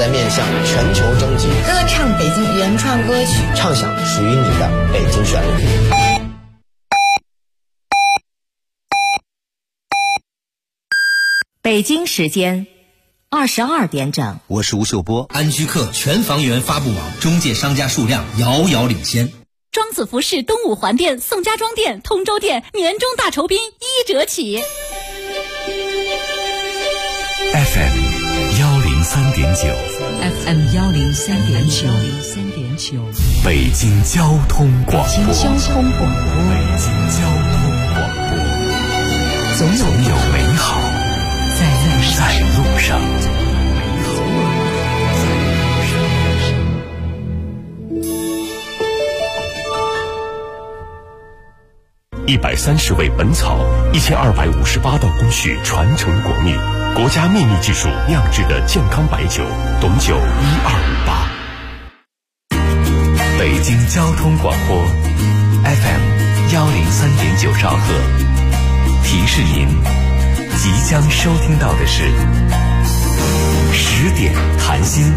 在面向全球征集， 歌唱北京原创歌曲， 唱响属于你的北京旋律。 北京时间22点整， 我是吴秀波。 安居客全房源发布网中介商家数量遥遥领先。 庄子服饰东五环店、宋家庄店、通州店年终大酬宾1折起。 FM 103.9 FM 103.9 北京交通广播。 北京交通广播， 总有美好在路上。130味本草，1258道工序传承国秘，国家秘密技术酿制的健康白酒，董酒1258。北京交通广播 FM 103.9兆赫，提示您即将收听到的是10点谈心。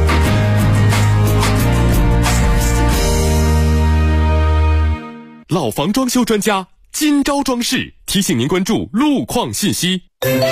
老房装修专家金招装饰提醒您关注路况信息。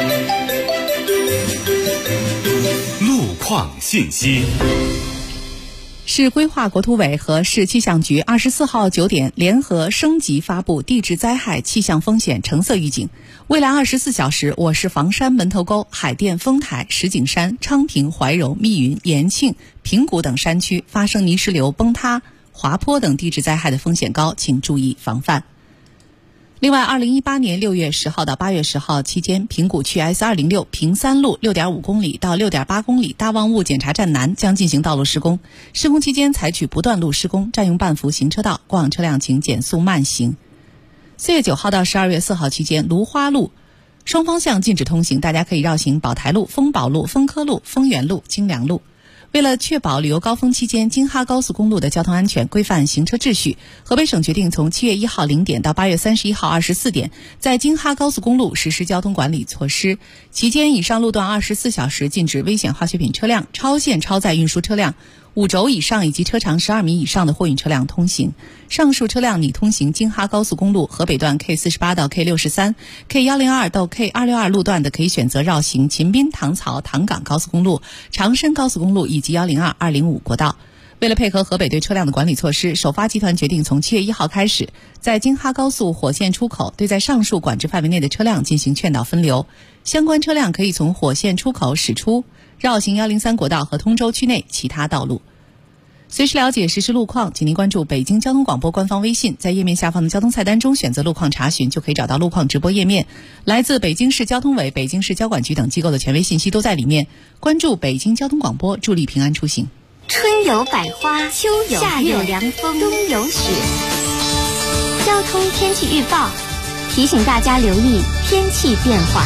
路况信息。 市规划国土委和市气象局24号9点联合升级发布地质灾害气象风险橙色预警。未来24小时，我市房山、门头沟、海淀、丰台、石景山、昌平、怀柔、密云、延庆、平谷等山区发生泥石流、崩塌、滑坡等地质灾害的风险高，请注意防范。另外，2018年6月10号到8月10号期间，平谷区 S206 平三路 6.5 公里到 6.8 公里大望物检查站南将进行道路施工，施工期间采取不断路施工，占用半幅行车道，过往车辆请减速慢行。4月9号到12月4号期间，芦花路双方向禁止通行，大家可以绕行宝台路、丰宝路、丰科路、丰源路、金良路。为了确保旅游高峰期间京哈高速公路的交通安全，规范行车秩序，河北省决定从7月1号0点到8月31号24点，在京哈高速公路实施交通管理措施。期间，以上路段24小时禁止危险化学品车辆、超限超载运输车辆、5轴以上以及车长12米以上的货运车辆通行。上述车辆拟通行京哈高速公路河北段 K48 到 K63、K102 到 K262 路段的，可以选择绕行秦滨、唐曹、唐岗高速公路、长深高速公路以及102、205国道。为了配合河北对车辆的管理措施，首发集团决定从7月1号开始，在京哈高速火线出口对在上述管制范围内的车辆进行劝导分流，相关车辆可以从火线出口驶出，绕行103国道和通州区内其他道路。随时了解实时路况，请您关注北京交通广播官方微信，在页面下方的交通菜单中选择路况查询，就可以找到路况直播页面。来自北京市交通委、北京市交管局等机构的权威信息都在里面。关注北京交通广播，助力平安出行。 春有百花，秋有夏有凉风，冬有雪。交通天气预报提醒大家留意天气变化。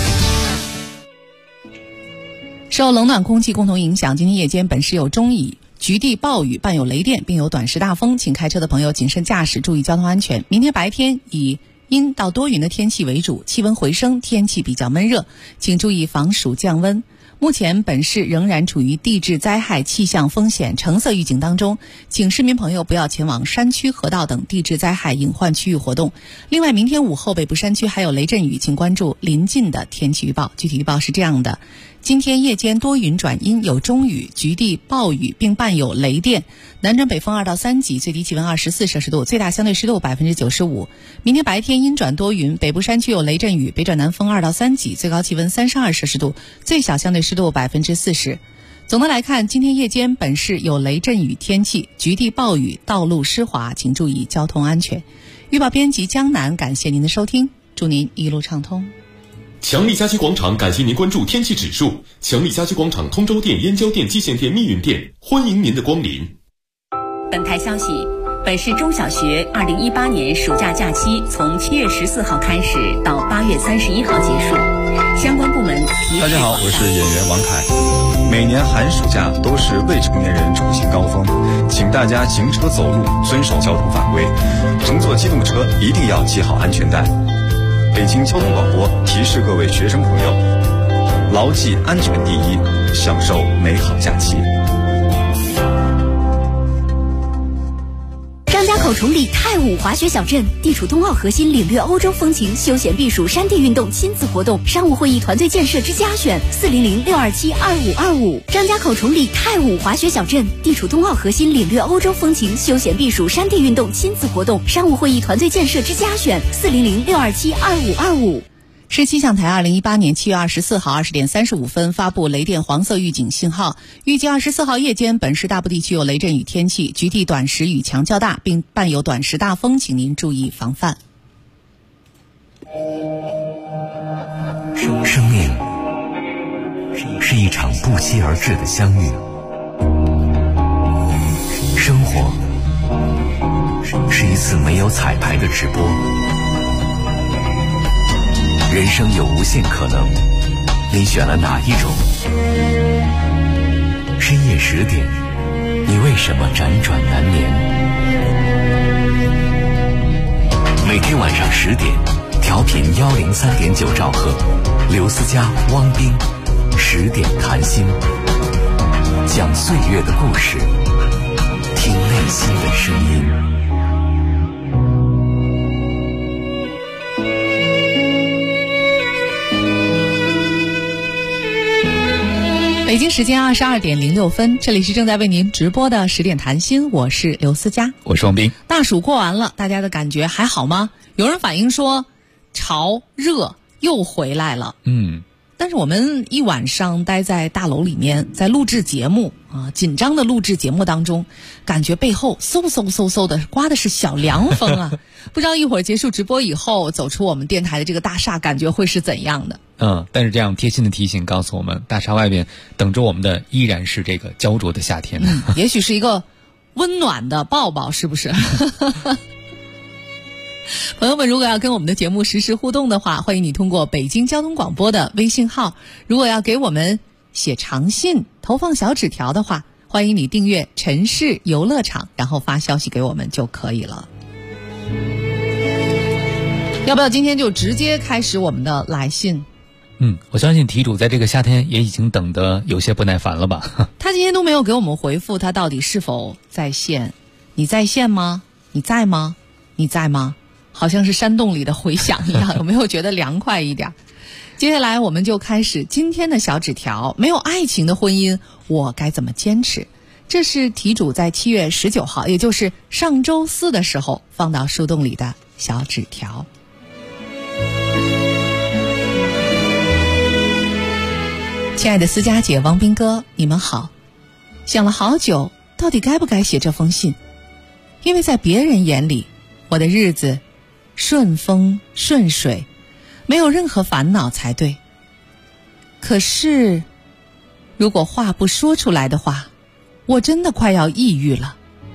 受冷暖空气共同影响，今天夜间本市有中雨、局地暴雨，伴有雷电，并有短时大风，请开车的朋友谨慎驾驶，注意交通安全。明天白天以阴到多云的天气为主，气温回升，天气比较闷热，请注意防暑降温。目前本市仍然处于地质灾害气象风险橙色预警当中，请市民朋友不要前往山区、河道等地质灾害隐患区域活动。另外，明天午后北部山区还有雷阵雨，请关注临近的天气预报。具体预报是这样的：今天夜间多云转阴，有中雨、局地暴雨，并伴有雷电，南转北风2到3级，最低气温24摄氏度，最大相对湿度95%。明天白天阴转多云，北部山区有雷阵雨，北转南风2到3级，最高气温32摄氏度，最小相对湿度40%。总的来看，今天夜间本市有雷阵雨天气，局地暴雨，道路湿滑，请注意交通安全。预报编辑江南，感谢您的收听，祝您一路畅通。 强力家居广场感谢您关注天气指数。强力家居广场通州店、燕郊店、蓟县店、密云店，欢迎您的光临。 本台消息，本市中小学2018年暑假假期从7月14号开始到8月31号结束，相关部门提示。 大家好，我是演员王凯。每年寒暑假都是未成年人出行高峰，请大家行车走路遵守交通法规，乘坐机动车一定要系好安全带。北京交通广播提示各位学生朋友， 牢记安全第一，享受美好假期。 张家口崇礼太武滑雪小镇地处冬奥核心，领略欧洲风情，休闲避暑，山地运动，亲子活动，商务会议团队建设之家选，400-627-2525。张家口崇礼太武滑雪小镇地处冬奥核心，领略欧洲风情，休闲避暑，山地运动，亲子活动，商务会议团队建设之家选，400-627-2525。 市气象台2018年7月24号20点35分发布雷电黄色预警信号，预计24号夜间本市大部地区有雷阵雨天气，局地短时雨强较大，并伴有短时大风，请您注意防范。 生命是一场不期而至的相遇，生活是一次没有彩排的直播。人生有无限可能，你选了哪一种？深夜10点，你为什么辗转难眠？每天晚上10点，调频103.9兆赫，刘思佳、汪斌10点谈心，讲岁月的故事，听内心的声音。 北京时间22点06分，这里是正在为您直播的10点谈心，我是刘思佳， 我是王斌。 大暑过完了，大家的感觉还好吗？有人反映说潮热又回来了。但是我们一晚上待在大楼里面，在录制节目紧张的录制节目当中，感觉背后嗖嗖嗖嗖的刮的是小凉风啊！不知道一会儿结束直播以后，走出我们电台的这个大厦，感觉会是怎样的？ 但是这样贴心的提醒告诉我们，大厦外边等着我们的依然是这个焦灼的夏天。 也许是一个温暖的抱抱，是不是？朋友们，如果要跟我们的节目实时互动的话，欢迎你通过北京交通广播的微信号。如果要给我们写长信、投放小纸条的话，欢迎你订阅城市游乐场，然后发消息给我们就可以了。要不要今天就直接开始我们的来信？ 我相信题主在这个夏天也已经等得有些不耐烦了吧？ 他今天都没有给我们回复，他到底是否在线？你在线吗？你在吗？你在吗？好像是山洞里的回响一样，有没有觉得凉快一点？接下来我们就开始今天的小纸条。没有爱情的婚姻，我该怎么坚持？这是题主在7月19号，也就是上周四的时候放到树洞里的小纸条。亲爱的思佳姐、王斌哥，你们好。想了好久，到底该不该写这封信？因为在别人眼里，我的日子顺风顺水，没有任何烦恼才对。可是如果话不说出来的话，我真的快要抑郁了。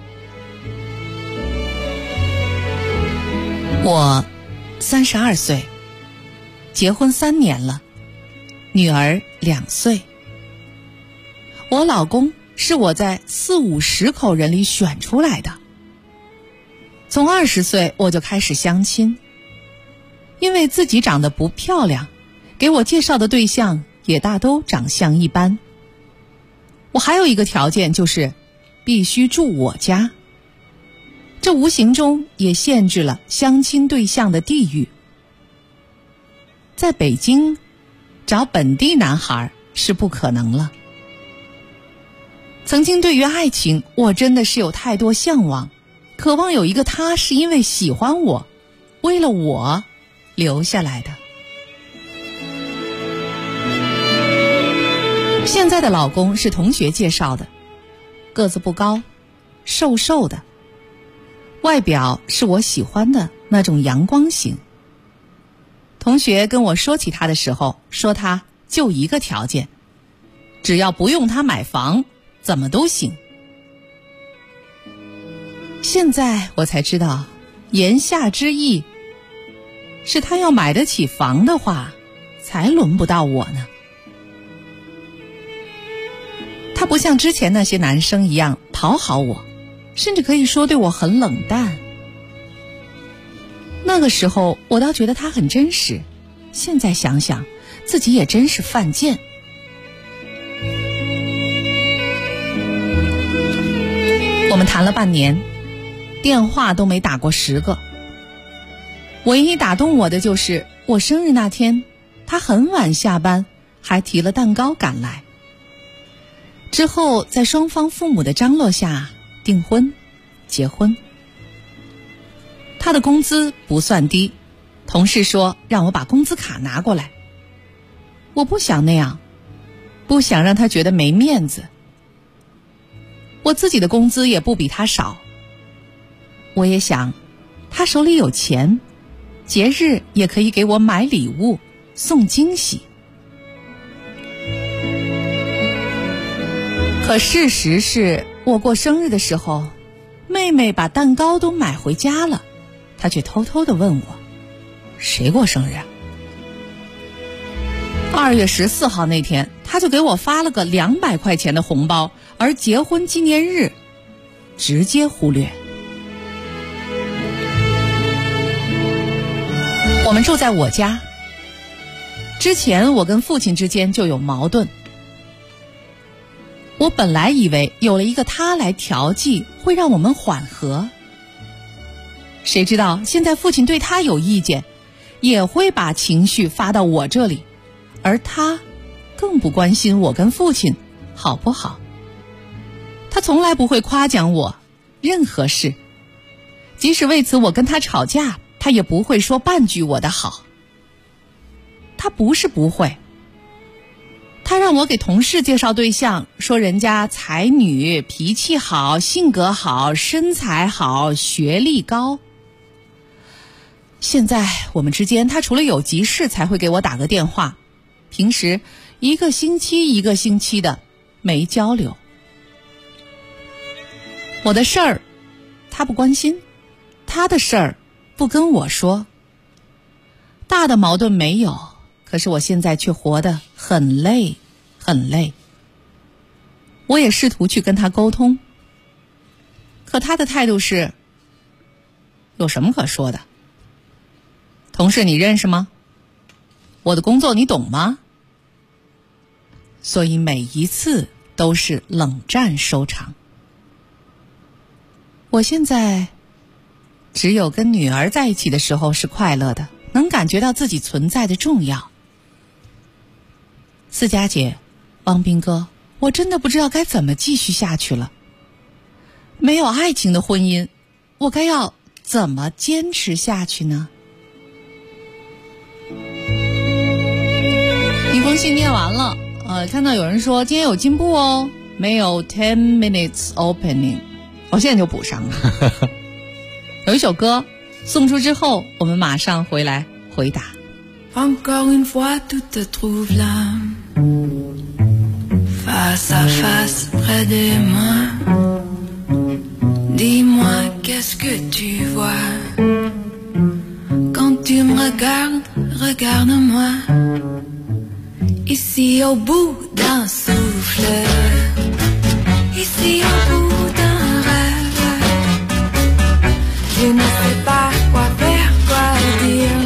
我32岁，结婚3年了，女儿2岁。我老公是我在40-50口人里选出来的。从20岁我就开始相亲，因为自己长得不漂亮，给我介绍的对象也大都长相一般。我还有一个条件，就是必须住我家，这无形中也限制了相亲对象的地域。在北京找本地男孩是不可能了。曾经对于爱情，我真的是有太多向往，渴望有一个他是因为喜欢我，为了我留下来的。现在的老公是同学介绍的，个子不高，瘦瘦的，外表是我喜欢的那种阳光型。同学跟我说起他的时候，说他就一个条件，只要不用他买房，怎么都行。现在我才知道，言下之意是他要买得起房的话，才轮不到我呢。他不像之前那些男生一样讨好我，甚至可以说对我很冷淡。那个时候我倒觉得他很真实，现在想想， 自己也真是犯贱。我们谈了半年，电话都没打过10个。唯一打动我的就是我生日那天，他很晚下班，还提了蛋糕赶来。之后在双方父母的张罗下订婚结婚。他的工资不算低，同事说让我把工资卡拿过来。我不想那样，不想让他觉得没面子。我自己的工资也不比他少，我也想他手里有钱，节日也可以给我买礼物送惊喜。可事实是，我过生日的时候，妹妹把蛋糕都买回家了，她却偷偷地问我，谁过生日啊？2月14号那天，她就给我发了个200块钱的红包，而结婚纪念日直接忽略。我们住在我家，之前我跟父亲之间就有矛盾。我本来以为有了一个他来调剂会让我们缓和，谁知道现在父亲对他有意见，也会把情绪发到我这里，而他更不关心我跟父亲好不好。他从来不会夸奖我任何事，即使为此我跟他吵架，他也不会说半句我的好。他不是不会，他让我给同事介绍对象，说人家才女，脾气好，性格好，身材好，学历高。现在我们之间，他除了有急事才会给我打个电话，平时1个星期1个星期的没交流。我的事儿他不关心，他的事儿不跟我说。大的矛盾没有，可是我现在却活得很累很累。我也试图去跟他沟通，可他的态度是，有什么可说的？同事你认识吗？我的工作你懂吗？所以每一次都是冷战收场。我现在只有跟女儿在一起的时候是快乐的，能感觉到自己存在的重要。思佳姐，汪斌哥，我真的不知道该怎么继续下去了。没有爱情的婚姻，我该要怎么坚持下去呢？一封信念完了，看到有人说今天有进步哦，没有 10 minutes opening， 我现在就补上了。有一首歌送出之后，我们马上回来回答。 Encore une fois, tout te trouve là, face à face près de moi. Dis-moi, qu'est-ce que tu vois quand tu me regardes, regarde-moi. Ici au bout d'un souffle, ici au bout d'un rêve, je ne sais pas quoi faire, quoi dire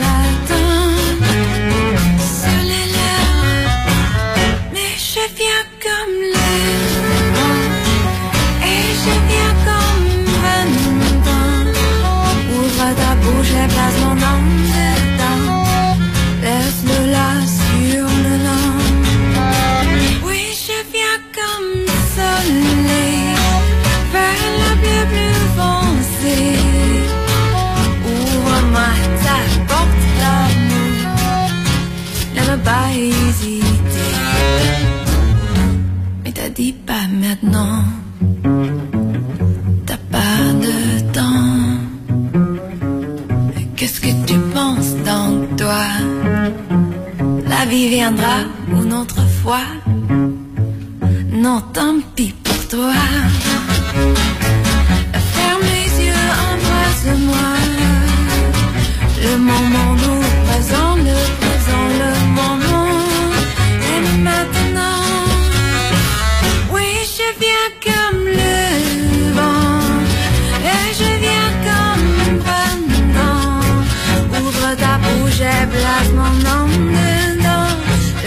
là.Seul l'heure, mais je viens comme le vent, et je viens comme 20 ans. Ouvre ta bouche et place mon nom dedans, laisse-le là sur le long. Oui, je viens comme soleil, vers la bleu plus foncée. Ouvre-moi ta porte d'amour.Ne me pas hésiter, mais t'as dit pas maintenant, t'as pas de temps. Qu'est-ce que tu penses dans toi? La vie viendra une autre fois. Non, tant pis pour toi. Ferme les yeux, embrasse-moi. Le moment nous présent, le présent, le moment est maintenant. Oui, je viens comme le vent, et je viens comme pendant. Ouvre ta bouche et place mon nom dedans,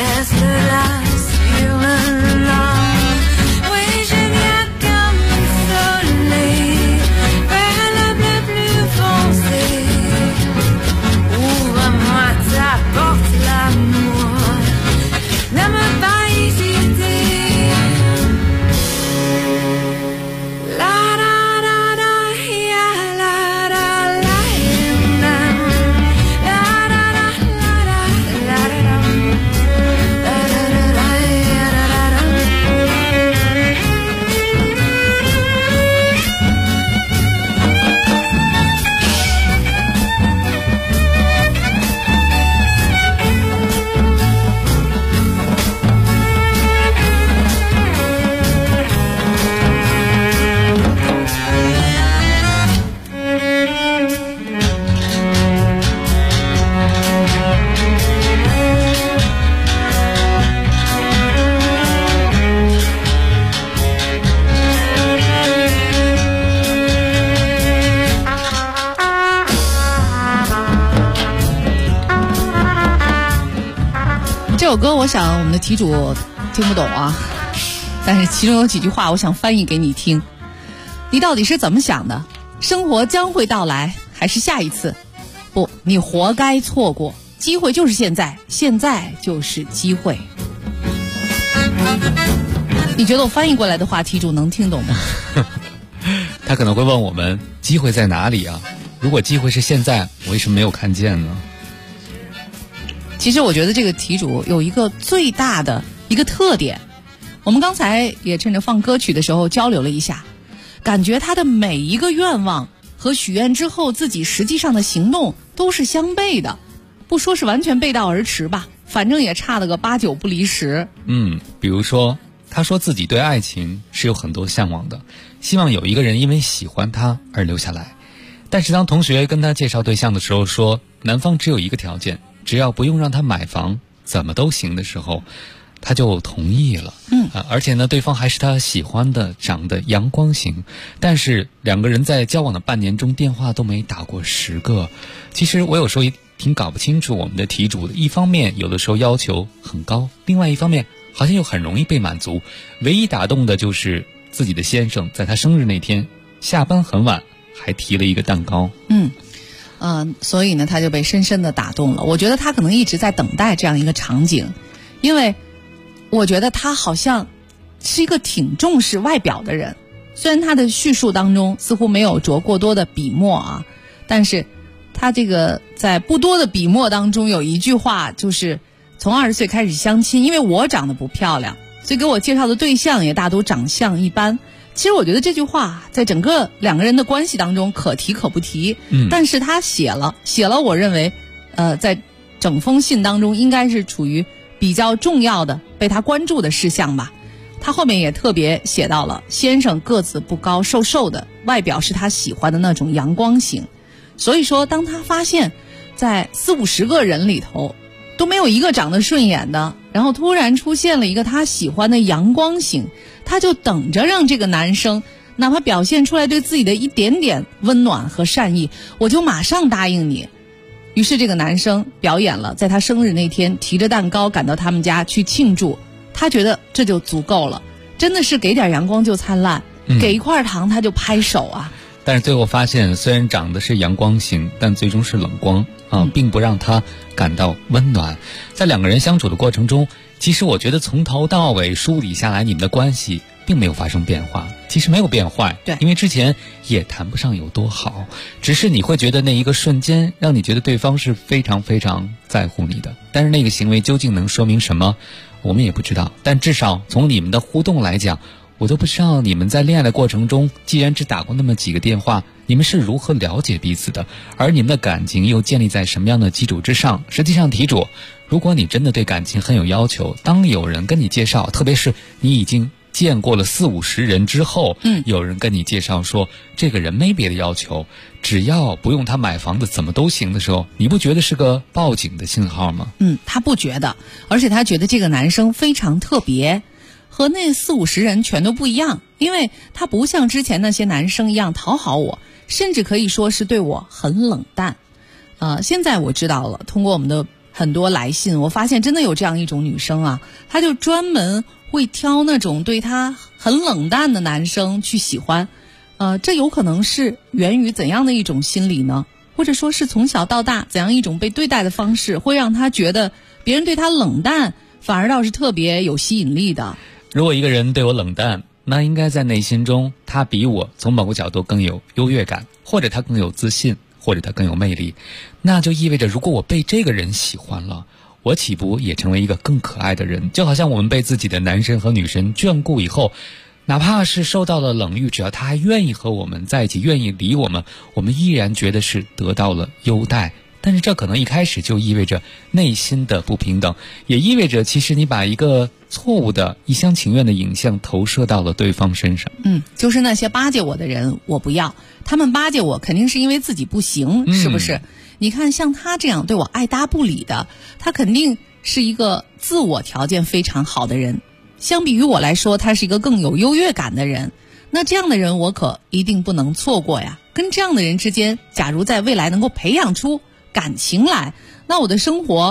首歌我想我们的题主听不懂啊，但是其中有几句话我想翻译给你听。你到底是怎么想的？生活将会到来，还是下一次？不，你活该错过，机会就是现在，现在就是机会。你觉得我翻译过来的话题主能听懂吗？ 他可能会问我们机会在哪里啊？如果机会是现在，我为什么没有看见呢？ 其实我觉得这个题主有一个最大的一个特点，我们刚才也趁着放歌曲的时候交流了一下，感觉他的每一个愿望和许愿之后自己实际上的行动都是相悖的，不说是完全背道而驰吧，反正也差了个8、9不离10。 比如说他说自己对爱情是有很多向往的，希望有一个人因为喜欢他而留下来。但是当同学跟他介绍对象的时候说，男方只有一个条件，只要不用让他买房，怎么都行的时候，他就同意了。而且呢，对方还是他喜欢的，长得阳光型。但是两个人在交往的半年中，电话都没打过10个。其实我有时候也挺搞不清楚我们的题主的，一方面有的时候要求很高，另外一方面好像又很容易被满足。唯一打动的就是自己的先生在他生日那天下班很晚还提了一个蛋糕。 所以呢他就被深深的打动了。我觉得他可能一直在等待这样一个场景，因为我觉得他好像是一个挺重视外表的人。虽然他的叙述当中似乎没有着过多的笔墨啊，但是他这个在不多的笔墨当中有一句话，就是从20岁开始相亲，因为我长得不漂亮，所以给我介绍的对象也大都长相一般。其实我觉得这句话在整个两个人的关系当中可提可不提，但是他写了，我认为在整封信当中应该是处于比较重要的被他关注的事项吧。他后面也特别写到了先生个子不高，瘦瘦的，外表是他喜欢的那种阳光型。所以说当他发现在40、50个人里头都没有一个长得顺眼的，然后突然出现了一个他喜欢的阳光型，他就等着让这个男生哪怕表现出来对自己的一点点温暖和善意，我就马上答应你。于是这个男生表演了，在他生日那天提着蛋糕赶到他们家去庆祝，他觉得这就足够了，真的是给点阳光就灿烂，给一块糖他就拍手啊。 但是最后发现，虽然长得是阳光型，但最终是冷光并不让他感到温暖。在两个人相处的过程中，其实我觉得从头到尾梳理下来，你们的关系并没有发生变化，其实没有变坏。 对， 因为之前也谈不上有多好，只是你会觉得那一个瞬间让你觉得对方是非常非常在乎你的。但是那个行为究竟能说明什么，我们也不知道。但至少从你们的互动来讲，我都不知道你们在恋爱的过程中，既然只打过那么几个电话，你们是如何了解彼此的，而你们的感情又建立在什么样的基础之上。实际上题主，如果你真的对感情很有要求，当有人跟你介绍，特别是你已经见过了40、50人之后，有人跟你介绍说这个人没别的要求，只要不用他买房子怎么都行的时候，你不觉得是个报警的信号吗？ 他不觉得，而且他觉得这个男生非常特别，和那40、50人全都不一样，因为他不像之前那些男生一样讨好我，甚至可以说是对我很冷淡。现在我知道了，通过我们的很多来信，我发现真的有这样一种女生啊，她就专门会挑那种对她很冷淡的男生去喜欢。这有可能是源于怎样的一种心理呢？或者说是从小到大怎样一种被对待的方式，会让她觉得别人对她冷淡反而倒是特别有吸引力的。 如果一个人对我冷淡，那应该在内心中他比我从某个角度更有优越感，或者他更有自信，或者他更有魅力。那就意味着如果我被这个人喜欢了，我岂不也成为一个更可爱的人？就好像我们被自己的男神和女神眷顾以后，哪怕是受到了冷遇，只要他还愿意和我们在一起，愿意理我们，我们依然觉得是得到了优待。但是这可能一开始就意味着内心的不平等，也意味着其实你把一个错误的一厢情愿的影像投射到了对方身上。 就是那些巴结我的人我不要，他们巴结我肯定是因为自己不行，是不是？你看像他这样对我爱搭不理的，他肯定是一个自我条件非常好的人，相比于我来说，他是一个更有优越感的人。那这样的人我可一定不能错过呀。跟这样的人之间，假如在未来能够培养出感情来，那我的生活不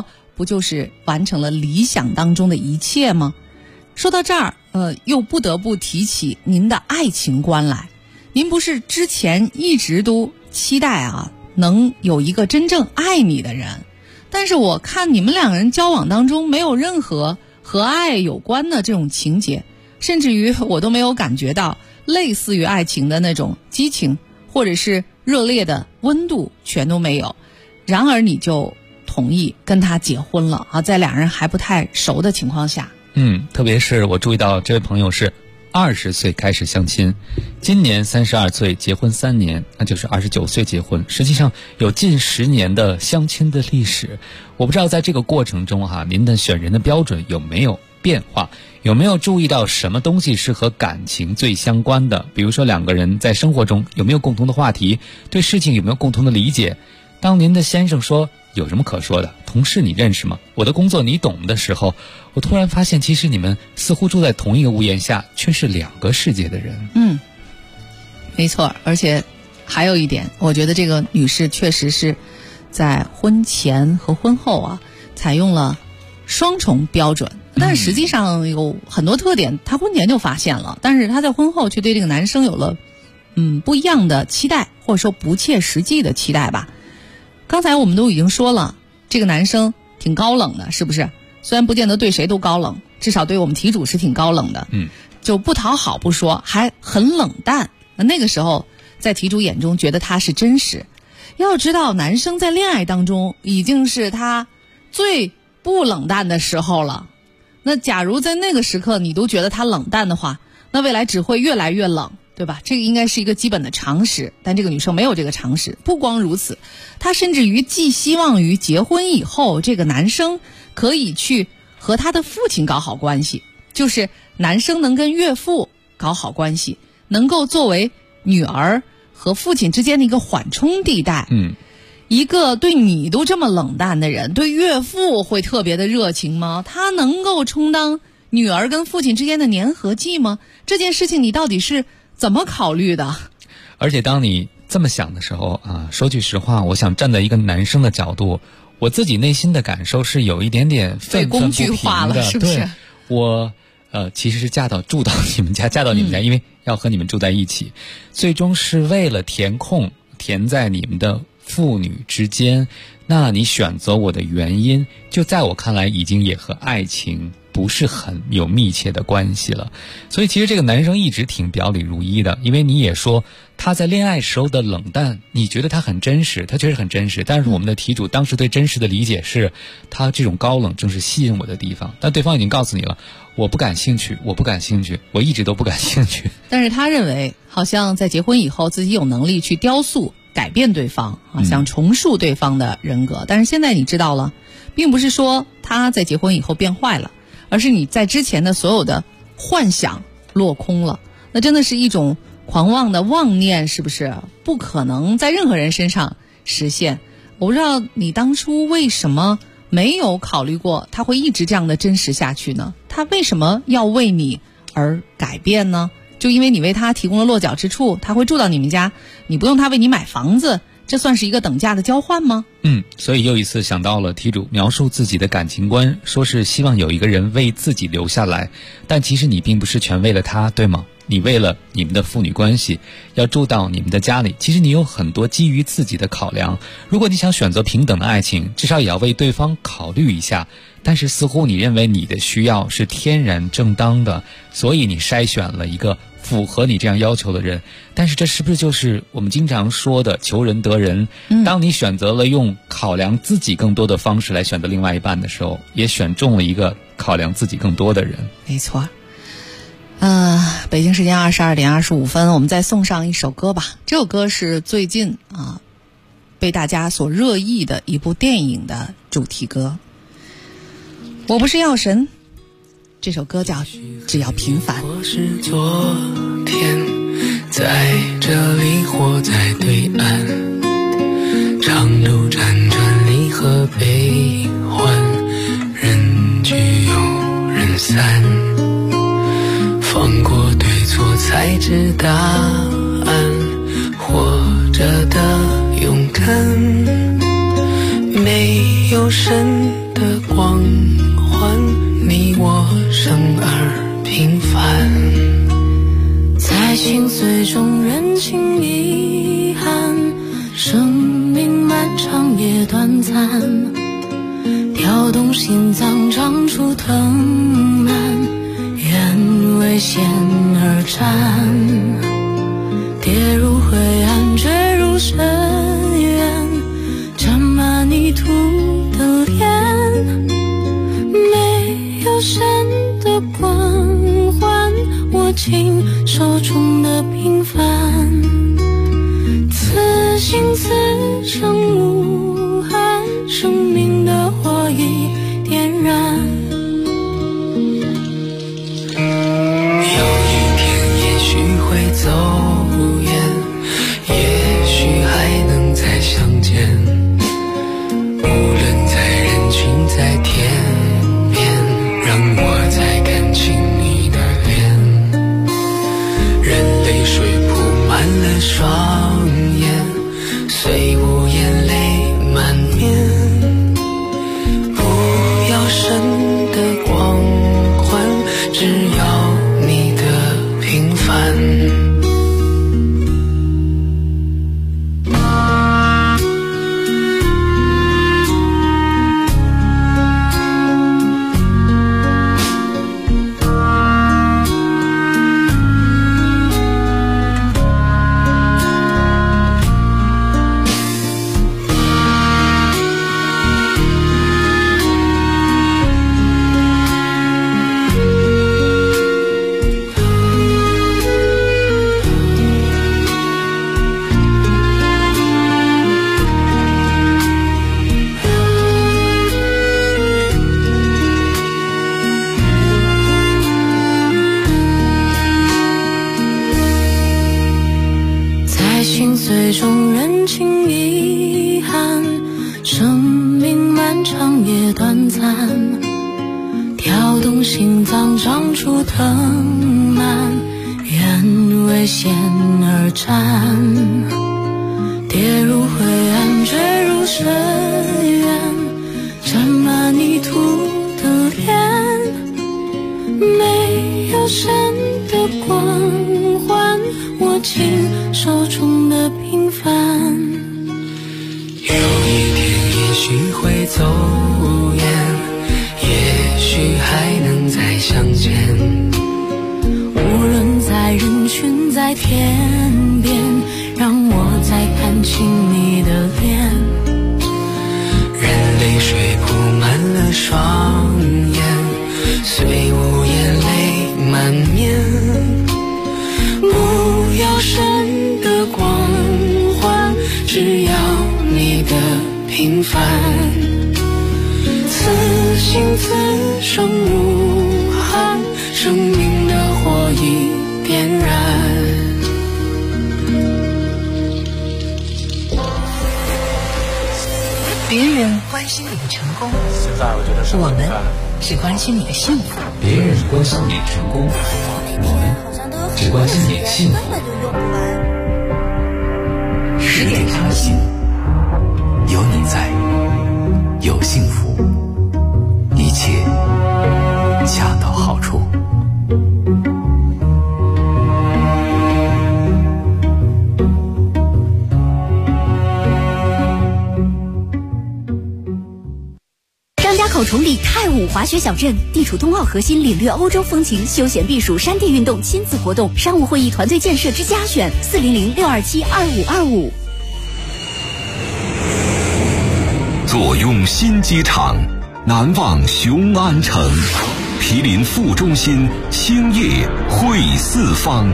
不就是完成了理想当中的一切吗？说到这儿，又不得不提起您的爱情观来。您不是之前一直都期待能有一个真正爱你的人，但是我看你们两个人交往当中没有任何和爱有关的这种情节，甚至于我都没有感觉到类似于爱情的那种激情或者是热烈的温度，全都没有。然而你就同意跟他结婚了在两人还不太熟的情况下。 特别是我注意到这位朋友是20岁开始相亲，今年32岁，结婚3年，那就是29岁结婚，实际上有近10年的相亲的历史。我不知道在这个过程中您的选人的标准有没有变化，有没有注意到什么东西是和感情最相关的？比如说两个人在生活中有没有共同的话题，对事情有没有共同的理解。当您的先生说有什么可说的，同事你认识吗？我的工作你懂的时候，我突然发现其实你们似乎住在同一个屋檐下，却是2个世界的人。 没错。而且还有一点，我觉得这个女士确实是在婚前和婚后采用了双重标准，但是实际上有很多特点她婚前就发现了，但是她在婚后却对这个男生有了不一样的期待，或者说不切实际的期待吧。刚才我们都已经说了，这个男生挺高冷的，是不是？虽然不见得对谁都高冷，至少对我们题主是挺高冷的。就不讨好不说，还很冷淡。那个时候在题主眼中觉得他是真实。要知道男生在恋爱当中已经是他最不冷淡的时候了，那假如在那个时刻你都觉得他冷淡的话，那未来只会越来越冷，对吧？这个应该是一个基本的常识，但这个女生没有这个常识。不光如此，她甚至于寄希望于结婚以后这个男生可以去和他的父亲搞好关系，就是男生能跟岳父搞好关系，能够作为女儿和父亲之间的一个缓冲地带。一个对你都这么冷淡的人，对岳父会特别的热情吗？他能够充当女儿跟父亲之间的粘合剂吗？这件事情你到底是怎么考虑的？ 而且当你这么想的时候说句实话，我想站在一个男生的角度，我自己内心的感受是有一点点愤愤不平的。工具化了，是不是？对，我其实是住到你们家，嫁到你们家，因为要和你们住在一起，最终是为了填在你们的父女之间。那你选择我的原因，就在我看来已经也和爱情不是很有密切的关系了。所以其实这个男生一直挺表里如一的，因为你也说他在恋爱时候的冷淡，你觉得他很真实，他确实很真实，但是我们的题主当时对真实的理解是他这种高冷正是吸引我的地方，但对方已经告诉你了，我不感兴趣，我一直都不感兴趣。 但是他认为好像在结婚以后自己有能力去雕塑改变对方想重塑对方的人格。但是现在你知道了，并不是说他在结婚以后变坏了，而是你在之前的所有的幻想落空了。那真的是一种狂妄的妄念，是不是？不可能在任何人身上实现。我不知道你当初为什么没有考虑过他会一直这样的真实下去呢？他为什么要为你而改变呢？就因为你为他提供了落脚之处，他会住到你们家，你不用他为你买房子，这算是一个等价的交换吗？ 所以又一次想到了题主描述自己的感情观，说是希望有一个人为自己留下来，但其实你并不是全为了他，对吗？你为了你们的父女关系要住到你们的家里，其实你有很多基于自己的考量。如果你想选择平等的爱情，至少也要为对方考虑一下，但是似乎你认为你的需要是天然正当的，所以你筛选了一个符合你这样要求的人。但是这是不是就是我们经常说的求人得人？当你选择了用考量自己更多的方式来选择另外一半的时候，也选中了一个考量自己更多的人。 没错。北京时间22点25分，我们再送上一首歌吧。这首歌是最近被大家所热议的一部电影的主题歌。我不是药神，这首歌叫《只要平凡》。 我是昨天在这里或在对岸，长路辗转离合悲欢，人聚又人散，放过对错才知答案，活着的勇敢没有神的光， 心碎中认清遗憾，生命漫长也短暂，跳动心脏长出藤蔓，愿为险而战，跌入灰暗坠入深渊，沾满泥土的脸，没有神的光环，握紧手中的平凡，此心此生无憾，生命的火已点燃。 有一天也许会走远，也许还能再相见，无论在人群在天边，让我再看清你的脸，任泪水铺满了双眼，虽无眼泪满面，不要神的光环，只要你的平凡。 心碎中认清遗憾，生命漫长也短暂，跳动心脏长出藤蔓，愿为险而战，跌入灰暗坠入深渊，沾满泥土的脸，没有神的光环，握紧手中的平凡。 有一天也许会走远，也许还能再相见， 无论在人群在天边，让我再看清你的脸， 任泪水铺满了双眼，虽无眼泪满面，不要神的光环，只要你的平凡，此心此生无憾，生命的火已点燃。 别人关心你的成功，我们只关心你的幸福。 别人关心你的成功，我们只关心你的幸福。 10点开心，有你在，有幸福，一切恰到好处。 张家口崇礼太武滑雪小镇地处冬奥核心，领略欧洲风情，休闲避暑，山地运动，亲子活动，商务会议团队建设之家选，400-627-2525。 坐拥新机场，难忘雄安城，毗邻副中心，兴业汇四方。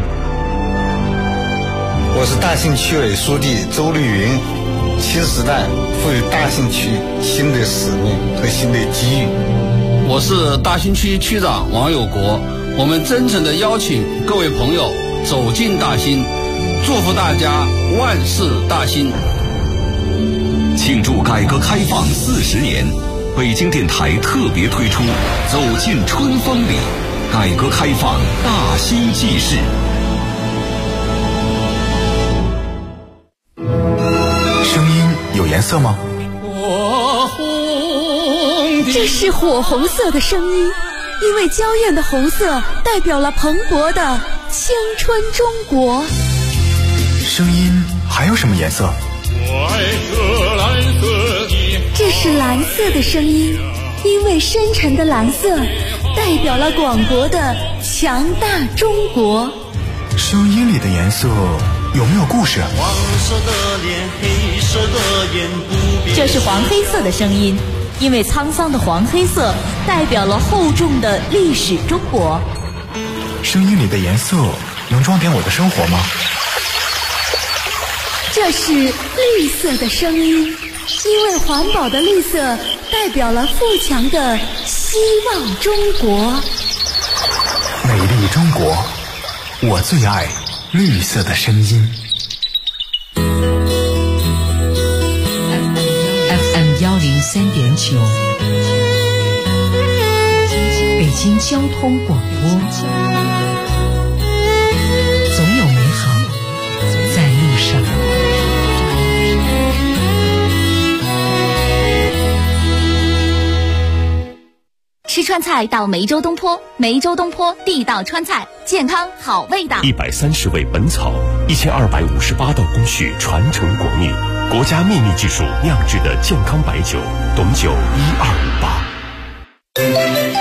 我是大兴区委书记周绿云。新时代赋予大兴区新的使命和新的机遇。 我是大兴区区长王有国，我们真诚地邀请各位朋友走进大兴，祝福大家万事大兴。 庆祝改革开放40年，北京电台特别推出走进春风里，改革开放大兴纪事。 有颜色吗？ 这是火红色的声音，因为娇艳的红色代表了蓬勃的青春中国。 声音还有什么颜色？ 我爱这蓝色的。 这是蓝色的声音，因为深沉的蓝色代表了广博的强大中国。 声音里的颜色有没有故事？ 黄色的脸，黑色的眼，不变。 这是黄黑色的声音，因为沧桑的黄黑色代表了厚重的历史中国。 声音里的颜色能装点我的生活吗？ 这是绿色的声音，因为环保的绿色代表了富强的希望中国。 美丽中国，我最爱绿色的声音。 FM 103.9，北京交通广播，总有美好在路上。 吃川菜到梅州东坡，梅州东坡地道川菜，健康好味道。 130味本草，1258道工序传承国秘，国家秘密技术酿制的健康白酒，董酒1258。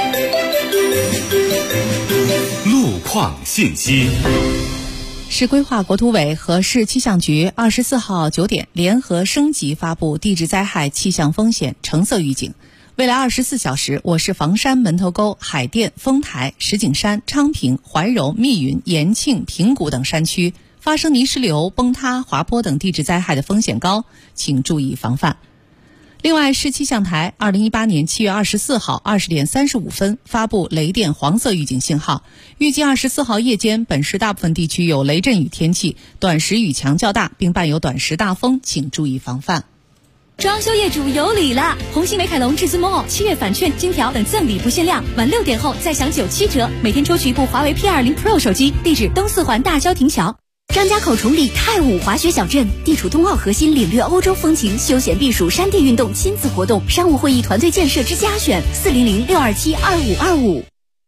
路况信息。 市规划国土委和市气象局24号9点联合升级发布地质灾害气象风险橙色预警。未来24小时，我市房山、门头沟、海淀、丰台、石景山、昌平、怀柔、密云、延庆、平谷等山区发生泥石流、崩塌、滑坡等地质灾害的风险高，请注意防范。另外，市气象台2018年7月24号20点35分发布雷电黄色预警信号，预计24号夜间本市大部分地区有雷阵雨天气，短时雨强较大，并伴有短时大风，请注意防范。 装修业主有礼了！红星美凯龙至尊 Mall7月返券、金条等赠礼不限量，晚6点后再享97折，每天抽取一部华为 P20 Pro 手机。地址：东四环大郊亭桥。 张家口崇礼太武滑雪小镇地处冬奥核心，领略欧洲风情，休闲避暑，山地运动，亲子活动，商务会议团队建设之佳选，400-627-2525。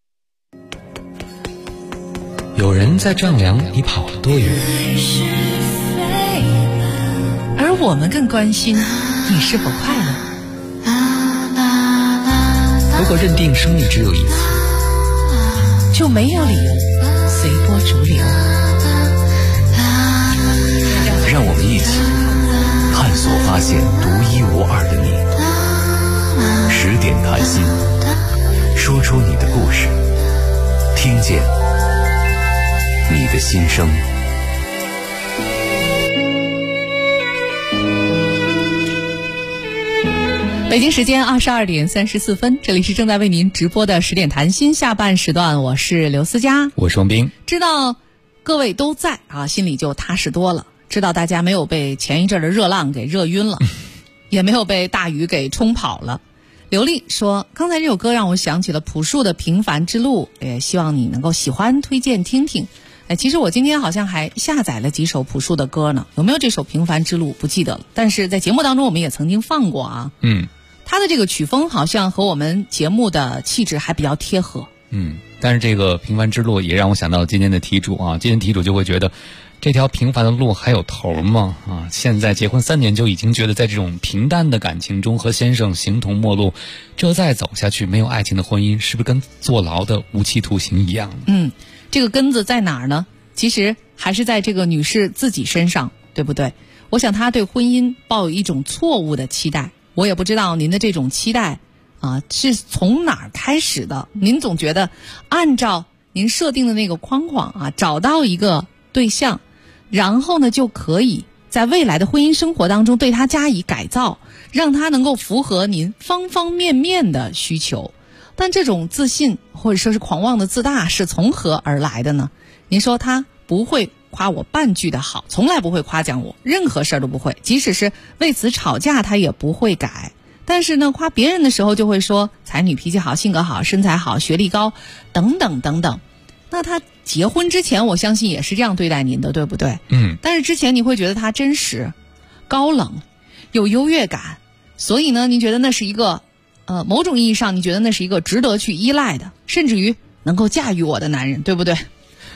有人在丈量你跑了多远， 而我们更关心你是否快乐。 如果认定生命只有一次， 就没有理由随波逐流。 让我们一起探索发现独一无二的你。10点谈心，说出你的故事，听见你的心声。 北京时间22点34分，这里是正在为您直播的10点谈心下半时段，我是刘思佳， 我是王斌。 知道各位都在啊，心里就踏实多了。知道大家没有被前一阵的热浪给热晕了，也没有被大雨给冲跑了。刘丽说，刚才这首歌让我想起了朴树的《平凡之路》，也希望你能够喜欢，推荐听听。其实我今天好像还下载了几首朴树的歌呢，有没有这首《平凡之路》不记得了，但是在节目当中我们也曾经放过啊。他的这个曲风好像和我们节目的气质还比较贴合。 但是这个《平凡之路》也让我想到今天的题主啊，今天题主就会觉得这条平凡的路还有头吗？现在结婚3年就已经觉得在这种平淡的感情中和先生形同陌路，这再走下去没有爱情的婚姻是不是跟坐牢的无期徒刑一样？ 这个根子在哪儿呢？其实还是在这个女士自己身上，对不对？我想她对婚姻抱有一种错误的期待，我也不知道您的这种期待是从哪儿开始的。您总觉得按照您设定的那个框框找到一个对象，然后呢就可以在未来的婚姻生活当中对他加以改造，让他能够符合您方方面面的需求。但这种自信或者说是狂妄的自大是从何而来的呢？您说他不会夸我半句的好，从来不会夸奖我，任何事儿都不会，即使是为此吵架他也不会改。但是呢，夸别人的时候就会说才女、脾气好、性格好、身材好、学历高等等等等。那他结婚之前我相信也是这样对待您的，对不对？但是之前你会觉得他真实、高冷、有优越感，所以呢您觉得那是一个某种意义上你觉得那是一个值得去依赖的，甚至于能够驾驭我的男人，对不对？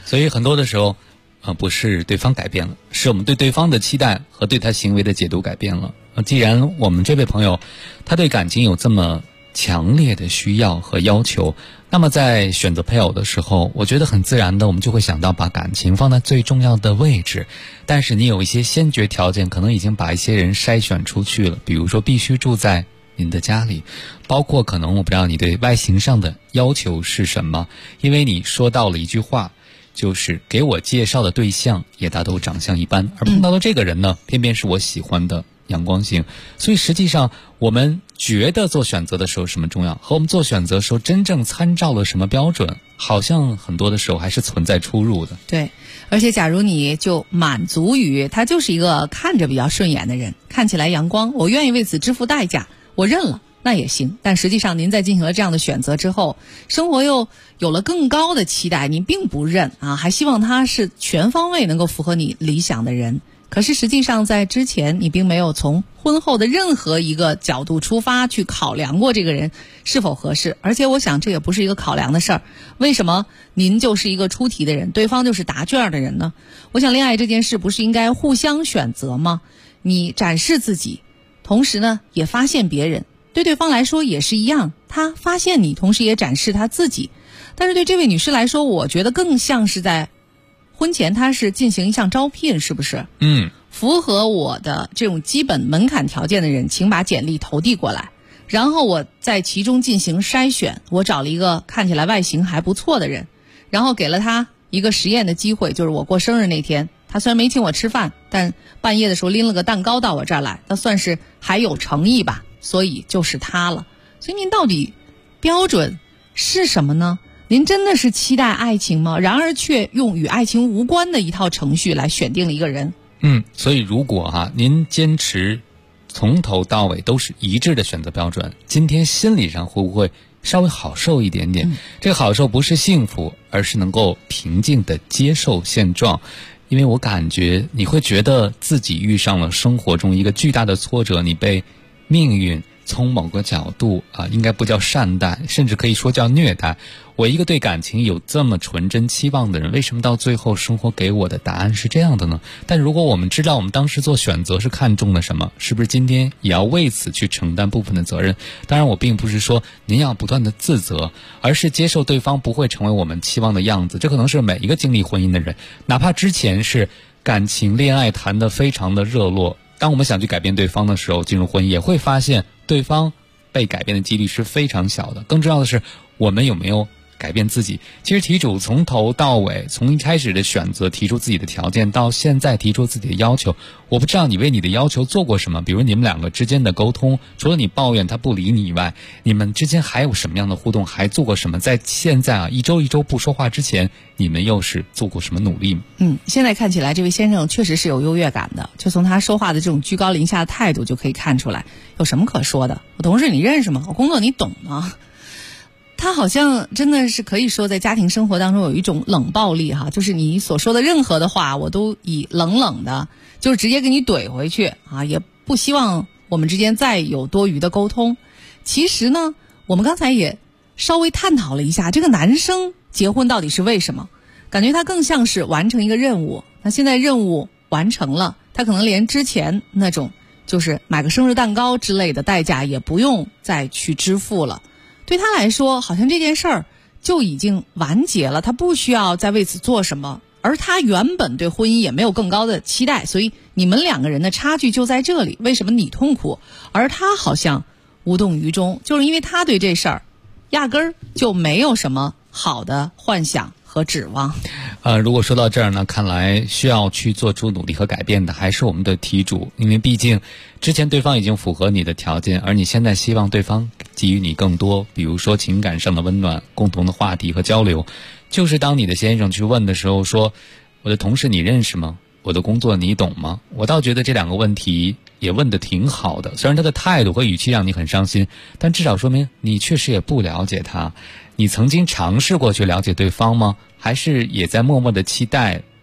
所以很多的时候不是对方改变了，是我们对对方的期待和对他行为的解读改变了。既然我们这位朋友他对感情有这么强烈的需要和要求，那么在选择配偶的时候，我觉得很自然的我们就会想到把感情放在最重要的位置。但是你有一些先决条件可能已经把一些人筛选出去了，比如说必须住在您的家里，包括可能我不知道你对外形上的要求是什么，因为你说到了一句话，就是给我介绍的对象也大都长相一般，而碰到的这个人呢，偏偏是我喜欢的阳光型。所以实际上我们觉得做选择的时候什么重要，和我们做选择的时候真正参照了什么标准，好像很多的时候还是存在出入的。 对，而且假如你就满足于他就是一个看着比较顺眼的人，看起来阳光，我愿意为此支付代价，我认了，那也行。但实际上您在进行了这样的选择之后，生活又有了更高的期待，你并不认啊，还希望他是全方位能够符合你理想的人。可是实际上在之前你并没有从婚后的任何一个角度出发去考量过这个人是否合适，而且我想这也不是一个考量的事儿。为什么您就是一个出题的人，对方就是答卷的人呢？我想恋爱这件事不是应该互相选择吗？你展示自己，同时呢也发现别人，对对方来说也是一样，他发现你，同时也展示他自己。但是对这位女士来说，我觉得更像是在婚前他是进行一项招聘，是不是？符合我的这种基本门槛条件的人，请把简历投递过来，然后我在其中进行筛选，我找了一个看起来外形还不错的人，然后给了他一个实验的机会，就是我过生日那天，他虽然没请我吃饭，但半夜的时候拎了个蛋糕到我这儿来，他算是还有诚意吧，所以就是他了。所以您到底标准是什么呢？您真的是期待爱情吗？然而却用与爱情无关的一套程序来选定了一个人。 所以如果您坚持从头到尾都是一致的选择标准，今天心理上会不会稍微好受一点点？这个好受不是幸福，而是能够平静地接受现状。因为我感觉你会觉得自己遇上了生活中一个巨大的挫折，你被命运从某个角度应该不叫善待，甚至可以说叫虐待。我一个对感情有这么纯真期望的人，为什么到最后生活给我的答案是这样的呢？但如果我们知道我们当时做选择是看中了什么，是不是今天也要为此去承担部分的责任？当然我并不是说您要不断的自责，而是接受对方不会成为我们期望的样子。这可能是每一个经历婚姻的人，哪怕之前是感情恋爱谈得非常的热络，当我们想去改变对方的时候，进入婚姻也会发现对方被改变的几率是非常小的。更重要的是我们有没有改变自己。其实题主从头到尾，从一开始的选择提出自己的条件，到现在提出自己的要求，我不知道你为你的要求做过什么。比如你们两个之间的沟通，除了你抱怨他不理你以外，你们之间还有什么样的互动，还做过什么？在现在一周一周不说话之前，你们又是做过什么努力吗？ 现在看起来这位先生确实是有优越感的，就从他说话的这种居高临下的态度就可以看出来，有什么可说的？我同事你认识吗？我工作你懂吗？他好像真的是可以说在家庭生活当中有一种冷暴力就是你所说的任何的话我都以冷冷的就是直接给你怼回去也不希望我们之间再有多余的沟通。其实呢，我们刚才也稍微探讨了一下，这个男生结婚到底是为什么？感觉他更像是完成一个任务，那现在任务完成了，他可能连之前那种就是买个生日蛋糕之类的代价也不用再去支付了。对他来说，好像这件事儿就已经完结了，他不需要再为此做什么，而他原本对婚姻也没有更高的期待，所以你们两个人的差距就在这里。为什么你痛苦，而他好像无动于衷？就是因为他对这事儿压根儿就没有什么好的幻想和指望。 如果说到这儿呢，看来需要去做出努力和改变的还是我们的题主，因为毕竟之前对方已经符合你的条件，而你现在希望对方给予你更多，比如说情感上的温暖、共同的话题和交流。就是当你的先生去问的时候说，我的同事你认识吗？我的工作你懂吗？我倒觉得这两个问题也问得挺好的，虽然他的态度和语气让你很伤心，但至少说明你确实也不了解他。你曾经尝试过去了解对方吗？还是也在默默的期待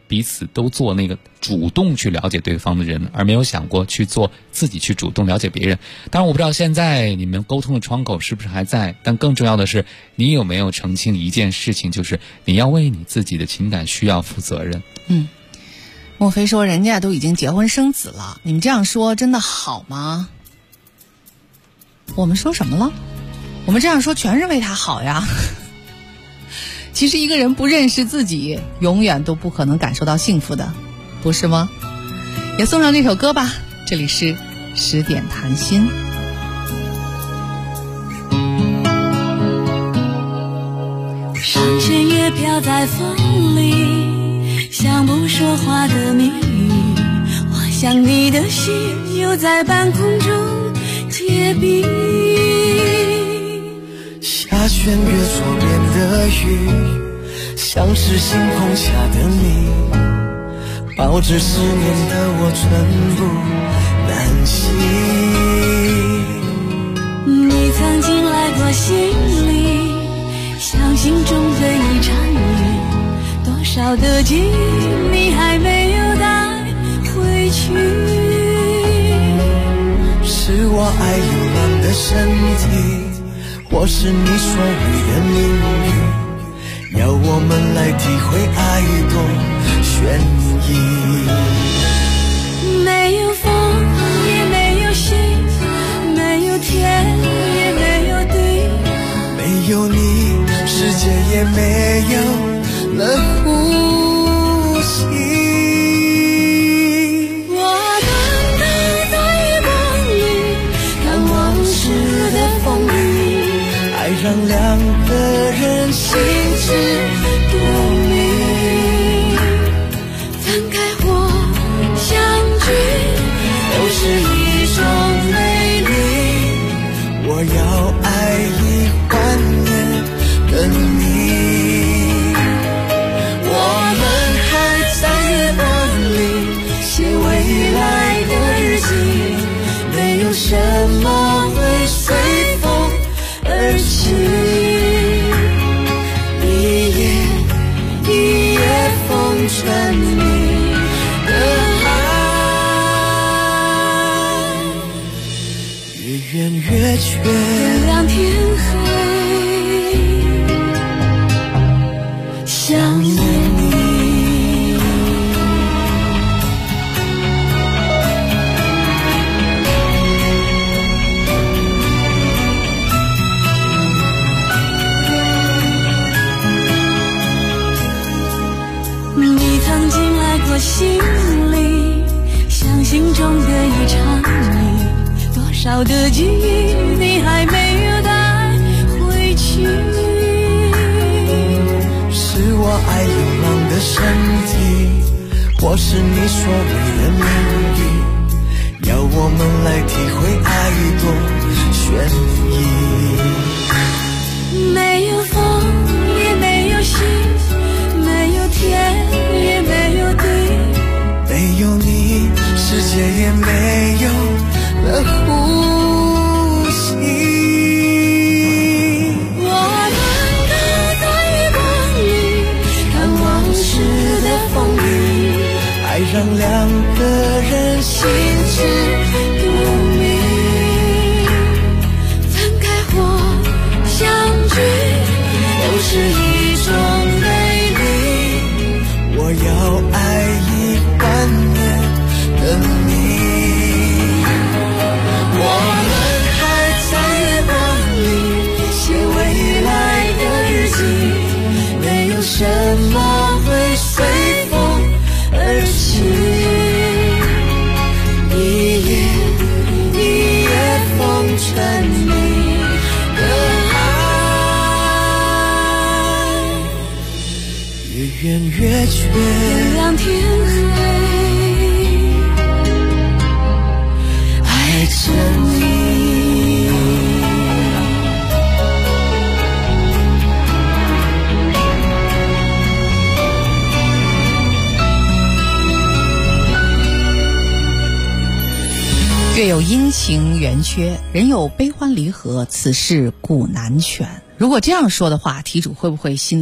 彼此都做那个主动去了解对方的人，而没有想过去做自己去主动了解别人。当然我不知道现在你们沟通的窗口是不是还在，但更重要的是你有没有澄清一件事情，就是你要为你自己的情感需要负责任。 莫非说人家都已经结婚生子了，你们这样说真的好吗？我们说什么了？我们这样说全是为他好呀。其实一个人不认识自己，永远都不可能感受到幸福的，不是吗？也送上这首歌吧，这里是10点谈心。 上弦月飘在风里，像不说话的谜语，我想你的心又在半空中结冰。 下弦月左边的雨，像是星空下的你，抱着思念的我寸步难行。 你曾经来过心里，像心中的一场雨，多少的记忆你还没有带回去。 是我爱流浪的身体，或是你所谓的命运，要我们来体会爱多悬疑。 没有风也没有星，没有天也没有地， 没有你世界也没有了呼吸。 我等待在月光里，看往事的风雨， 爱让两个人心知肚明， 分开或相聚都是一种美丽。我要爱以怀念的你，我们还在月光里写未来的日记，没有什么会随风而起。一夜一夜风尘你的爱，越圆越缺， 月亮天黑，想念你。你曾经来过心里，像心中的一场雨，多少的记忆你还没有带回去。 是我爱流浪的身体，或是你所谓的命运，要我们来体会爱多悬疑。 没有风也没有星，没有天也没有地， 没有你世界也没有了呼吸。 我等待在月光里，看往事的风雨， 爱让两个人心知肚明， 分开或相聚都是一种美丽。我要爱以怀念的你，我们还在月光里写未来的日记，没有什么会随风而起。一夜一夜风尘你的爱，越圆越缺， 月亮天黑， 爱着你。 月有阴晴圆缺，人有悲欢离合，此事古难全。如果这样说的话，题主会不会心里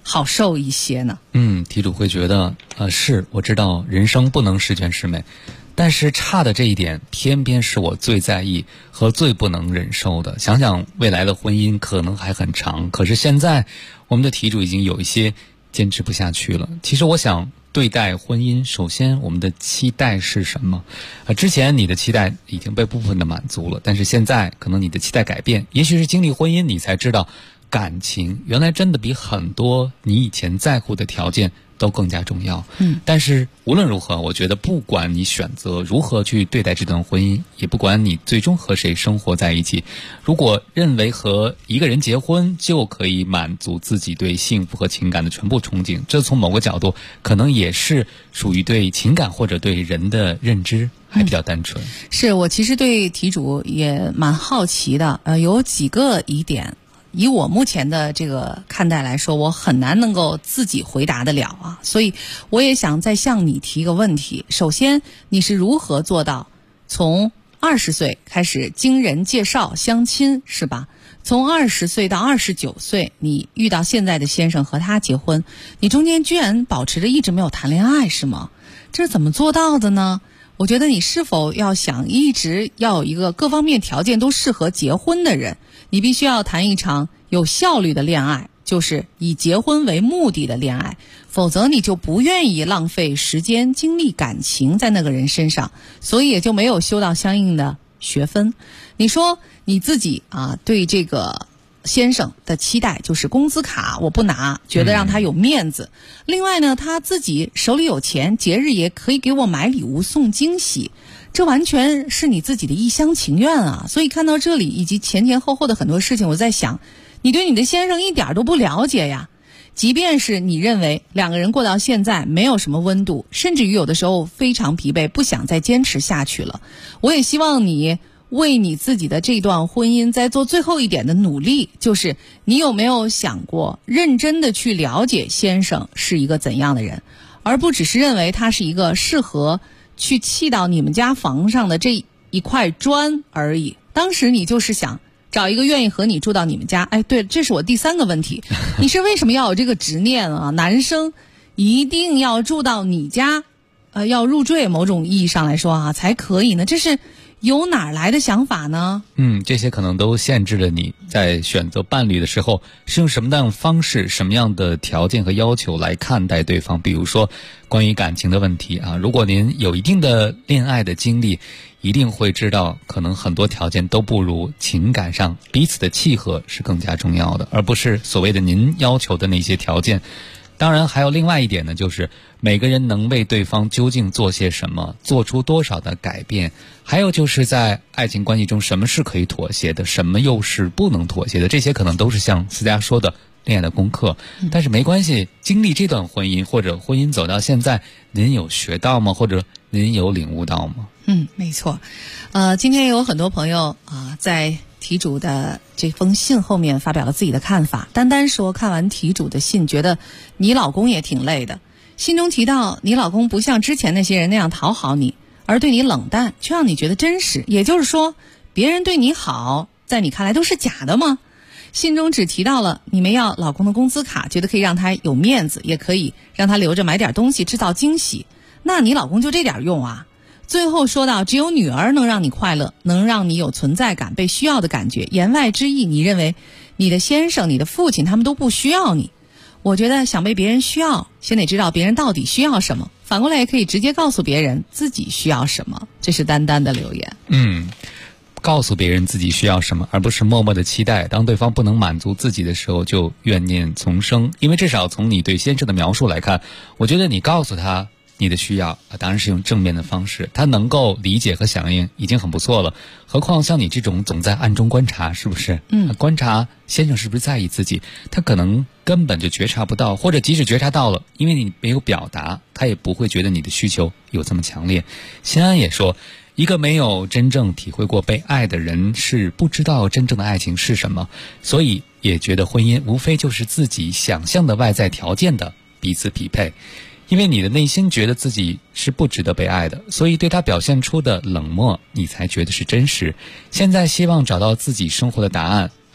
好受一些呢？ 题主会觉得，是我知道人生不能十全十美，但是差的这一点偏偏是我最在意和最不能忍受的。想想未来的婚姻可能还很长，可是现在我们的题主已经有一些坚持不下去了。其实我想对待婚姻，首先我们的期待是什么？之前你的期待已经被部分的满足了，但是现在可能你的期待改变，也许是经历婚姻你才知道，感情原来真的比很多你以前在乎的条件都更加重要。但是无论如何，我觉得不管你选择如何去对待这段婚姻，也不管你最终和谁生活在一起，如果认为和一个人结婚就可以满足自己对幸福和情感的全部憧憬，这从某个角度可能也是属于对情感或者对人的认知还比较单纯。 是，我其实对题主也蛮好奇的，有几个疑点，以我目前的这个看待来说，我很难能够自己回答得了啊，所以我也想再向你提一个问题。首先，你是如何做到从20岁开始经人介绍相亲，是吧？从20岁到29岁，你遇到现在的先生和他结婚，你中间居然保持着一直没有谈恋爱，是吗？这是怎么做到的呢？我觉得你是否要想一直要有一个各方面条件都适合结婚的人，你必须要谈一场有效率的恋爱，就是以结婚为目的的恋爱，否则你就不愿意浪费时间精力感情在那个人身上，所以也就没有修到相应的学分。你说你自己对这个先生的期待就是工资卡我不拿，觉得让他有面子。另外呢，他自己手里有钱，节日也可以给我买礼物送惊喜，这完全是你自己的一厢情愿啊。所以看到这里以及前前后后的很多事情，我在想，你对你的先生一点都不了解呀。即便是你认为两个人过到现在没有什么温度，甚至于有的时候非常疲惫，不想再坚持下去了，我也希望你为你自己的这段婚姻再做最后一点的努力，就是你有没有想过认真的去了解先生是一个怎样的人，而不只是认为他是一个适合去砌到你们家房上的这一块砖而已。当时你就是想找一个愿意和你住到你们家。对，这是我第3个问题，你是为什么要有这个执念啊？男生一定要住到你家，要入赘，某种意义上来说才可以呢？这是由哪儿来的想法呢？ 这些可能都限制了你在选择伴侣的时候是用什么样的方式、什么样的条件和要求来看待对方。比如说关于感情的问题如果您有一定的恋爱的经历，一定会知道可能很多条件都不如情感上彼此的契合是更加重要的，而不是所谓的您要求的那些条件。当然还有另外一点呢，就是每个人能为对方究竟做些什么，做出多少的改变，还有就是在爱情关系中什么是可以妥协的，什么又是不能妥协的，这些可能都是像思佳说的恋爱的功课。但是没关系，经历这段婚姻或者婚姻走到现在，您有学到吗？或者您有领悟到吗？ 没错。今天有很多朋友在题主的这封信后面发表了自己的看法。丹丹说，看完题主的信，觉得你老公也挺累的。信中提到，你老公不像之前那些人那样讨好你，而对你冷淡，却让你觉得真实。也就是说，别人对你好，在你看来都是假的吗？信中只提到了你们要老公的工资卡，觉得可以让他有面子，也可以让他留着买点东西，制造惊喜。那你老公就这点用啊？最后说到，只有女儿能让你快乐，能让你有存在感、被需要的感觉。言外之意，你认为你的先生、你的父亲他们都不需要你。我觉得想被别人需要，先得知道别人到底需要什么，反过来也可以直接告诉别人自己需要什么。这是丹丹的留言。 告诉别人自己需要什么，而不是默默的期待，当对方不能满足自己的时候就怨念丛生。因为至少从你对先生的描述来看，我觉得你告诉他你的需要当然是用正面的方式，他能够理解和响应已经很不错了。何况像你这种总在暗中观察，是不是？观察先生是不是在意自己，他可能根本就觉察不到，或者即使觉察到了，因为你没有表达，他也不会觉得你的需求有这么强烈。辛安也说，一个没有真正体会过被爱的人是不知道真正的爱情是什么，所以也觉得婚姻无非就是自己想象的外在条件的彼此匹配。因为你的内心觉得自己是不值得被爱的，所以对他表现出的冷漠你才觉得是真实。现在希望找到自己生活的答案，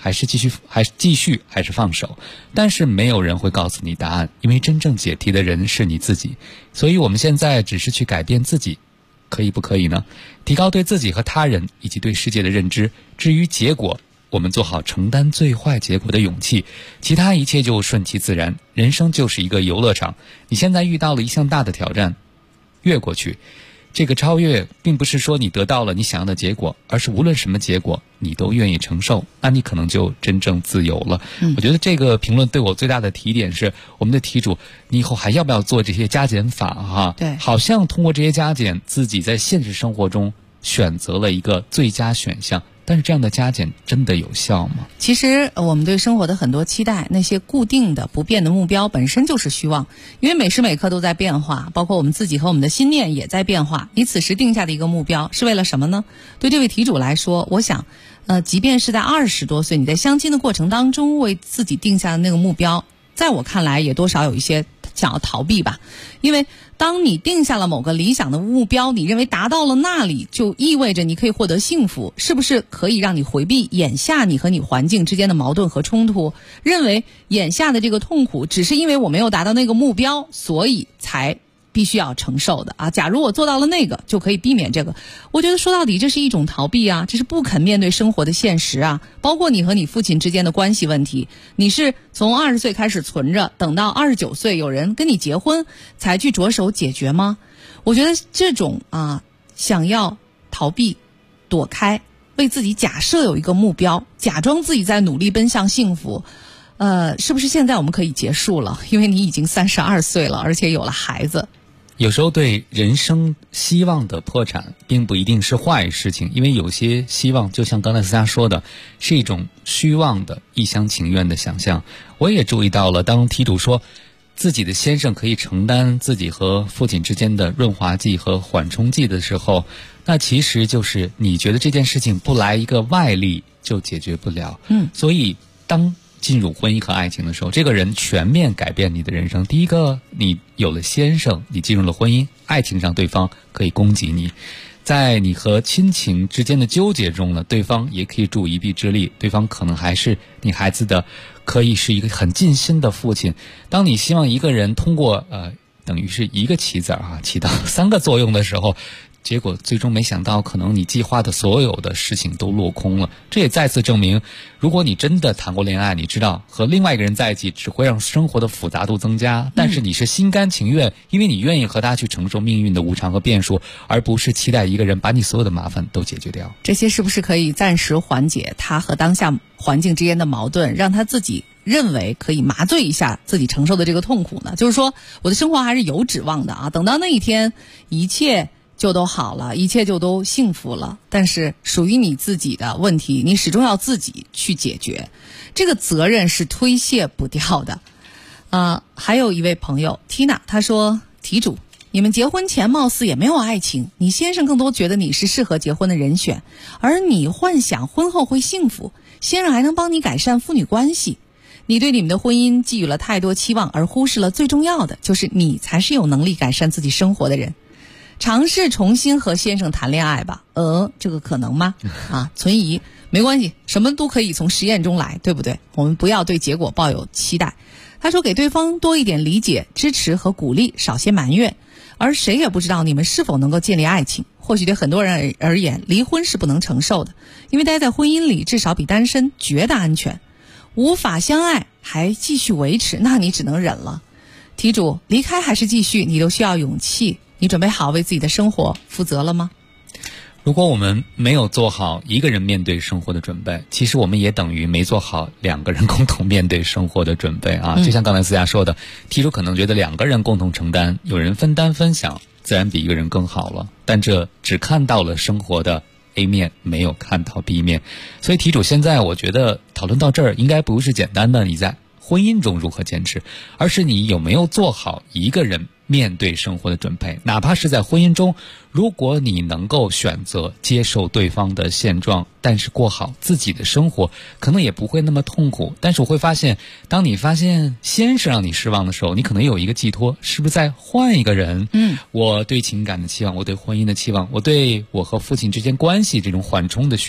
还是继续还是放手？但是没有人会告诉你答案，因为真正解题的人是你自己。所以我们现在只是去改变自己，可以不可以呢？提高对自己和他人以及对世界的认知。至于结果，我们做好承担最坏结果的勇气，其他一切就顺其自然。人生就是一个游乐场，你现在遇到了一项大的挑战，越过去。这个超越并不是说你得到了你想要的结果，而是无论什么结果你都愿意承受，那你可能就真正自由了。我觉得这个评论对我最大的提点是，我们的题主，你以后还要不要做这些加减法哈？ 对， 好像通过这些加减，自己在现实生活中选择了一个最佳选项。但是这样的加减真的有效吗？ 其实我们对生活的很多期待，那些固定的不变的目标本身就是虚妄，因为每时每刻都在变化，包括我们自己和我们的心念也在变化。你此时定下的一个目标是为了什么呢？对这位题主来说，我想即便是在20多岁，你在相亲的过程当中为自己定下的那个目标，在我看来也多少有一些想要逃避吧。因为当你定下了某个理想的目标，你认为达到了那里就意味着你可以获得幸福，是不是可以让你回避眼下你和你环境之间的矛盾和冲突，认为眼下的这个痛苦只是因为我没有达到那个目标，所以才必须要承受的啊！假如我做到了那个，就可以避免这个。我觉得说到底，这是一种逃避啊，这是不肯面对生活的现实啊。包括你和你父亲之间的关系问题，你是从20岁开始存着，等到29岁有人跟你结婚才去着手解决吗？我觉得这种想要逃避、躲开，为自己假设有一个目标，假装自己在努力奔向幸福。是不是现在我们可以结束了？因为你已经32岁了，而且有了孩子。 有时候对人生希望的破产并不一定是坏事情，因为有些希望就像刚才思佳说的，是一种虚妄的一厢情愿的想象。我也注意到了，当题主说自己的先生可以承担自己和父亲之间的润滑剂和缓冲剂的时候，那其实就是你觉得这件事情不来一个外力就解决不了。所以当进入婚姻和爱情的时候，这个人全面改变你的人生。第一个，你有了先生，你进入了婚姻，爱情上对方可以供给你，在你和亲情之间的纠结中呢，对方也可以助一臂之力，对方可能还是你孩子的可以是一个很尽心的父亲。当你希望一个人通过等于是一个棋子起到3个作用的时候，结果最终没想到，可能你计划的所有的事情都落空了。这也再次证明，如果你真的谈过恋爱，你知道和另外一个人在一起只会让生活的复杂度增加，但是你是心甘情愿，因为你愿意和他去承受命运的无常和变数，而不是期待一个人把你所有的麻烦都解决掉。 这些是不是可以暂时缓解他和当下环境之间的矛盾，让他自己认为可以麻醉一下自己承受的这个痛苦呢？就是说，我的生活还是有指望的啊！等到那一天，一切就都好了，一切就都幸福了。但是属于你自己的问题，你始终要自己去解决，这个责任是推卸不掉的。还有一位朋友 Tina， 她说：题主，你们结婚前貌似也没有爱情，你先生更多觉得你是适合结婚的人选，而你幻想婚后会幸福，先生还能帮你改善父女关系。你对你们的婚姻寄予了太多期望，而忽视了最重要的，就是你才是有能力改善自己生活的人。尝试重新和先生谈恋爱吧。这个可能吗？存疑，没关系，什么都可以从实验中来，对不对？我们不要对结果抱有期待。他说，给对方多一点理解、支持和鼓励，少些埋怨。而谁也不知道你们是否能够建立爱情。或许对很多人而言，离婚是不能承受的，因为待在婚姻里至少比单身觉得安全。无法相爱还继续维持，那你只能忍了。题主，离开还是继续，你都需要勇气。你准备好为自己的生活负责了吗？ 如果我们没有做好一个人面对生活的准备，其实我们也等于没做好2个人共同面对生活的准备啊。就像刚才思佳说的，题主可能觉得2个人共同承担，有人分担分享，自然比一个人更好了。但这只看到了生活的 A 面，没有看到 B 面。所以题主现在我觉得讨论到这儿，应该不是简单的你在婚姻中如何坚持，而是你有没有做好一个人面对生活的准备。哪怕是在婚姻中，如果你能够选择接受对方的现状，但是过好自己的生活，可能也不会那么痛苦。但是我会发现，当你发现先生让你失望的时候，你可能有一个寄托，是不是再换一个人？我对情感的期望，我对婚姻的期望，我对我和父亲之间关系这种缓冲的需要，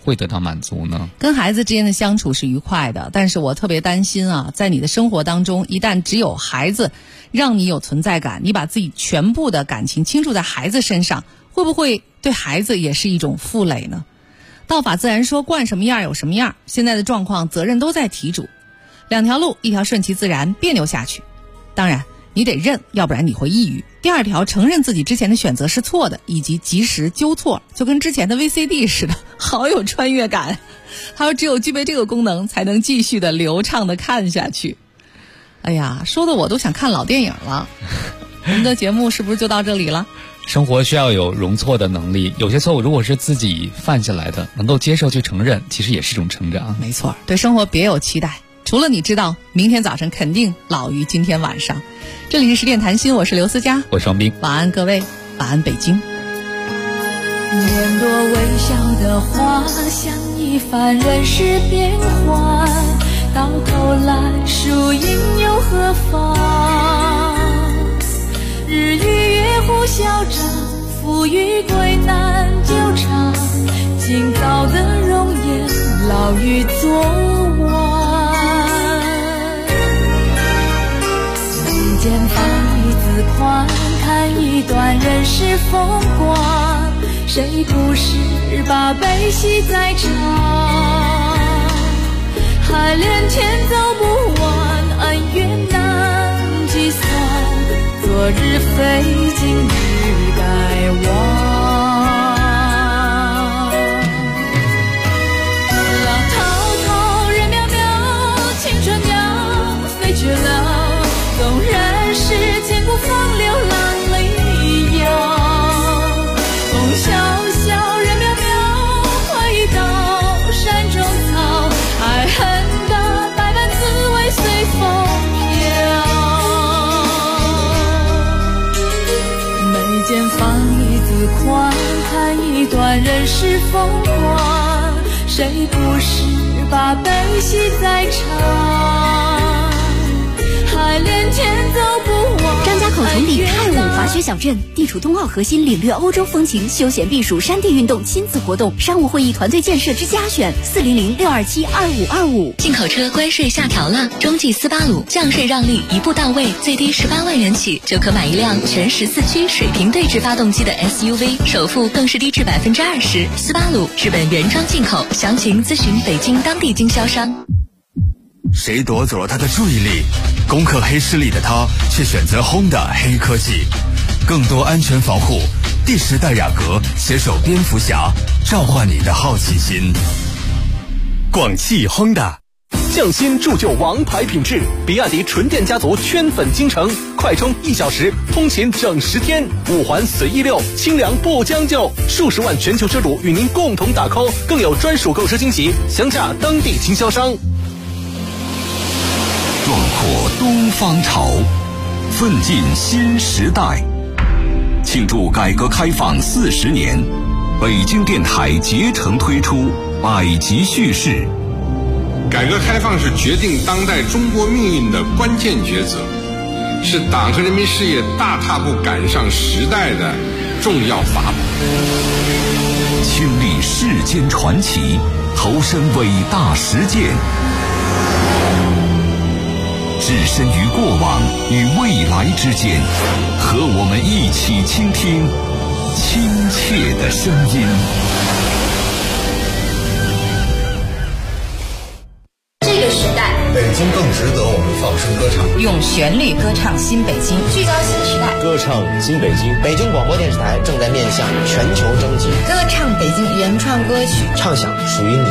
会得到满足呢？ 跟孩子之间的相处是愉快的，但是我特别担心啊，在你的生活当中，一旦只有孩子让你有存在感，你把自己全部的感情倾注在孩子身上，会不会对孩子也是一种负累呢？道法自然说惯什么样有什么样，现在的状况责任都在题主，两条路，一条顺其自然别扭下去，当然你得认，要不然你会抑郁。第二条，承认自己之前的选择是错的，以及及时纠错，就跟之前的 VCD 似的，好有穿越感。他说只有具备这个功能，才能继续的流畅的看下去。哎呀，说的我都想看老电影了。我们的节目是不是就到这里了？ 生活需要有容错的能力，有些错误如果是自己犯下来的，能够接受去承认，其实也是一种成长。 没错，对生活别有期待，除了你知道明天早晨肯定老于今天晚上。这里是十点谈心，我是刘思佳， 我是王斌。 晚安各位，晚安北京。 年多微笑的花，像一番人世变幻，到头来输赢又何妨？日与月互消长，富与贵难久长，今早的容颜老于昨晚。眉间放一字宽，看一段人世风光，谁不是把悲喜在尝？海连天走不完，恩怨难计算，昨日非今日该忘。浪滔滔人渺渺，青春要飞去了，纵然是千古风流浪里游。风萧萧人渺渺，回到山中草，爱恨的百般滋味随风飘。眉间放一字宽，看一段人世风光，谁不是把悲喜在尝？海连天走不完。 张家口崇礼泰武滑雪小镇地处冬奥核心，领略欧洲风情，休闲避暑山地运动亲子活动，商务会议团队建设之家选，400-627-2525。 进口车关税下调了，中际斯巴鲁降税让利，一步到位，最低18万元起就可买一辆全14驱水平对置发动机的 SUV， 首付更是低至20%。斯巴鲁日本原装进口，详情咨询北京当地经销商。 谁夺走了他的注意力？攻克黑势力的他却选择 Honda 黑科技，更多安全防护。第10代雅阁携手蝙蝠侠，召唤你的好奇心。 广汽 Honda 匠心铸就王牌品质，比亚迪纯电家族圈粉京城，快充1小时，通勤整10天，5环随意溜，清凉不将就，数十万全球车主与您共同打 call， 更有专属购车惊喜，详洽当地经销商。 壮阔东方潮，奋进新时代。庆祝改革开放40年，北京电台竭诚推出百集叙事。 改革开放是决定当代中国命运的关键抉择，是党和人民事业大踏步赶上时代的重要法宝。 亲历世间传奇，投身伟大实践，置身于过往与未来之间，和我们一起倾听亲切的声音。 这个时代， 北京更值得我们放声歌唱， 用旋律歌唱新北京，聚焦新时代， 歌唱新北京。北京广播电视台正在面向全球征集， 歌唱北京原创歌曲， 唱响属于你